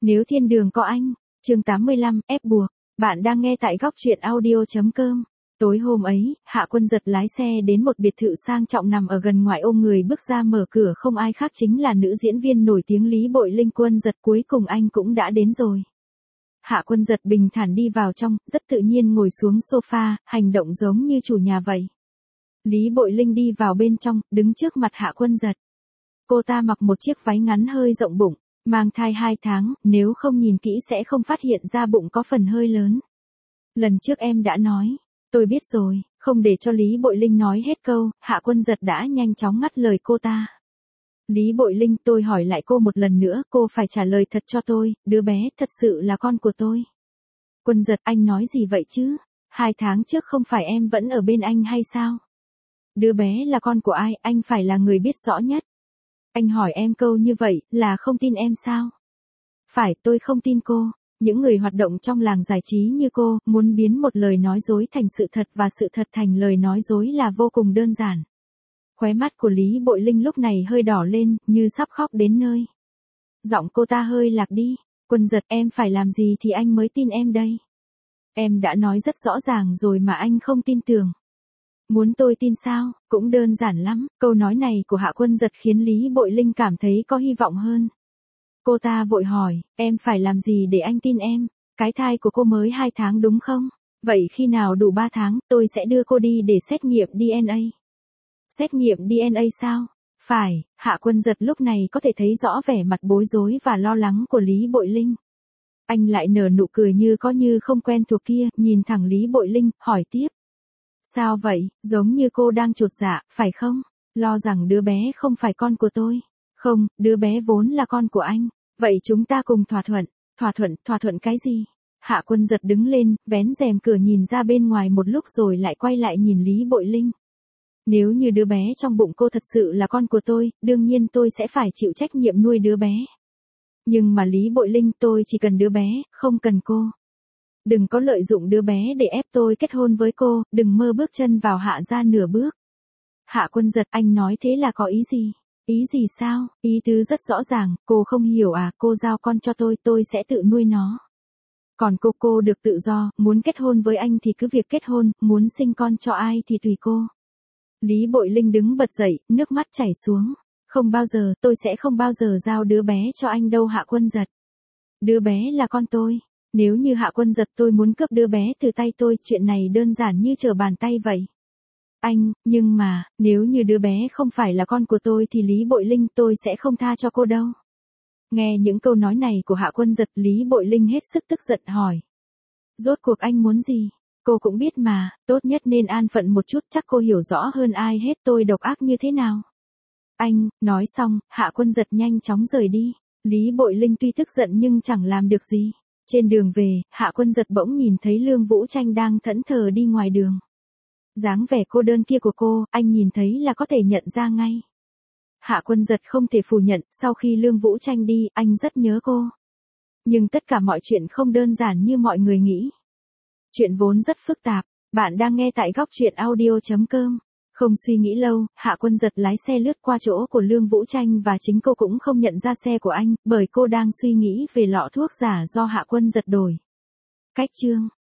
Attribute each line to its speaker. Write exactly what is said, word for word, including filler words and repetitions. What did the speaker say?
Speaker 1: Nếu thiên đường có anh, chương tám mươi lăm, ép buộc. Bạn đang nghe tại góc truyện audio.com. Tối hôm ấy, Hạ Quân Giật lái xe đến một biệt thự sang trọng nằm ở gần ngoại ô, người bước ra mở cửa không ai khác chính là nữ diễn viên nổi tiếng Lý Bội Linh. Quân Giật, cuối cùng anh cũng đã đến rồi. Hạ Quân Giật bình thản đi vào trong, rất tự nhiên ngồi xuống sofa, hành động giống như chủ nhà vậy. Lý Bội Linh đi vào bên trong, đứng trước mặt Hạ Quân Giật. Cô ta mặc một chiếc váy ngắn hơi rộng bụng, mang thai hai tháng, nếu không nhìn kỹ sẽ không phát hiện ra bụng có phần hơi lớn. Lần trước em đã nói. Tôi biết rồi. Không để cho Lý Bội Linh nói hết câu, Hạ Quân Giật đã nhanh chóng ngắt lời cô ta. Lý Bội Linh, tôi hỏi lại cô một lần nữa, cô phải trả lời thật cho tôi, đứa bé thật sự là con của tôi. Quân Giật, anh nói gì vậy chứ? Hai tháng trước không phải em vẫn ở bên anh hay sao? Đứa bé là con của ai, anh phải là người biết rõ nhất. Anh hỏi em câu như vậy, là không tin em sao? Phải, tôi không tin cô. Những người hoạt động trong làng giải trí như cô, muốn biến một lời nói dối thành sự thật và sự thật thành lời nói dối là vô cùng đơn giản. Khóe mắt của Lý Bội Linh lúc này hơi đỏ lên, như sắp khóc đến nơi. Giọng cô ta hơi lạc đi. Quân Giật, em phải làm gì thì anh mới tin em đây? Em đã nói rất rõ ràng rồi mà anh không tin tưởng. Muốn tôi tin sao? Cũng đơn giản lắm. Câu nói này của Hạ Quân Giật khiến Lý Bội Linh cảm thấy có hy vọng hơn. Cô ta vội hỏi, em phải làm gì để anh tin em? Cái thai của cô mới hai tháng đúng không? Vậy khi nào đủ ba tháng, tôi sẽ đưa cô đi để xét nghiệm đê en a. Xét nghiệm đê en a sao? Phải, Hạ Quân Giật lúc này có thể thấy rõ vẻ mặt bối rối và lo lắng của Lý Bội Linh. Anh lại nở nụ cười như có như không quen thuộc kia, nhìn thẳng Lý Bội Linh, hỏi tiếp. Sao vậy, giống như cô đang chột dạ, phải không? Lo rằng đứa bé không phải con của tôi. Không, đứa bé vốn là con của anh. Vậy chúng ta cùng thỏa thuận. Thỏa thuận, thỏa thuận cái gì? Hạ Quân Giật đứng lên, vén rèm cửa nhìn ra bên ngoài một lúc rồi lại quay lại nhìn Lý Bội Linh. Nếu như đứa bé trong bụng cô thật sự là con của tôi, đương nhiên tôi sẽ phải chịu trách nhiệm nuôi đứa bé. Nhưng mà Lý Bội Linh, tôi chỉ cần đứa bé, không cần cô. Đừng có lợi dụng đứa bé để ép tôi kết hôn với cô, đừng mơ bước chân vào Hạ gia nửa bước. Hạ Quân Giật, anh nói thế là có ý gì? Ý gì sao? Ý tứ rất rõ ràng, cô không hiểu à, cô giao con cho tôi, tôi sẽ tự nuôi nó. Còn cô, cô được tự do, muốn kết hôn với anh thì cứ việc kết hôn, muốn sinh con cho ai thì tùy cô. Lý Bội Linh đứng bật dậy, nước mắt chảy xuống. Không bao giờ, tôi sẽ không bao giờ giao đứa bé cho anh đâu Hạ Quân Giật. Đứa bé là con tôi. Nếu như Hạ Quân Giật tôi muốn cướp đứa bé từ tay tôi, chuyện này đơn giản như trở bàn tay vậy. Anh, nhưng mà, nếu như đứa bé không phải là con của tôi thì Lý Bội Linh tôi sẽ không tha cho cô đâu. Nghe những câu nói này của Hạ Quân Giật, Lý Bội Linh hết sức tức giận hỏi. Rốt cuộc anh muốn gì? Cô cũng biết mà, tốt nhất nên an phận một chút, chắc cô hiểu rõ hơn ai hết tôi độc ác như thế nào. Anh, nói xong, Hạ Quân Giật nhanh chóng rời đi. Lý Bội Linh tuy tức giận nhưng chẳng làm được gì. Trên đường về, Hạ Quân Giật bỗng nhìn thấy Lương Vũ Tranh đang thẫn thờ đi ngoài đường. Dáng vẻ cô đơn kia của cô, anh nhìn thấy là có thể nhận ra ngay. Hạ Quân Giật không thể phủ nhận, sau khi Lương Vũ Tranh đi, anh rất nhớ cô. Nhưng tất cả mọi chuyện không đơn giản như mọi người nghĩ. Chuyện vốn rất phức tạp, bạn đang nghe tại góc truyện audio.com. Không suy nghĩ lâu, Hạ Quân Giật lái xe lướt qua chỗ của Lương Vũ Tranh và chính cô cũng không nhận ra xe của anh, bởi cô đang suy nghĩ về lọ thuốc giả do Hạ Quân Giật đổi. Cách chương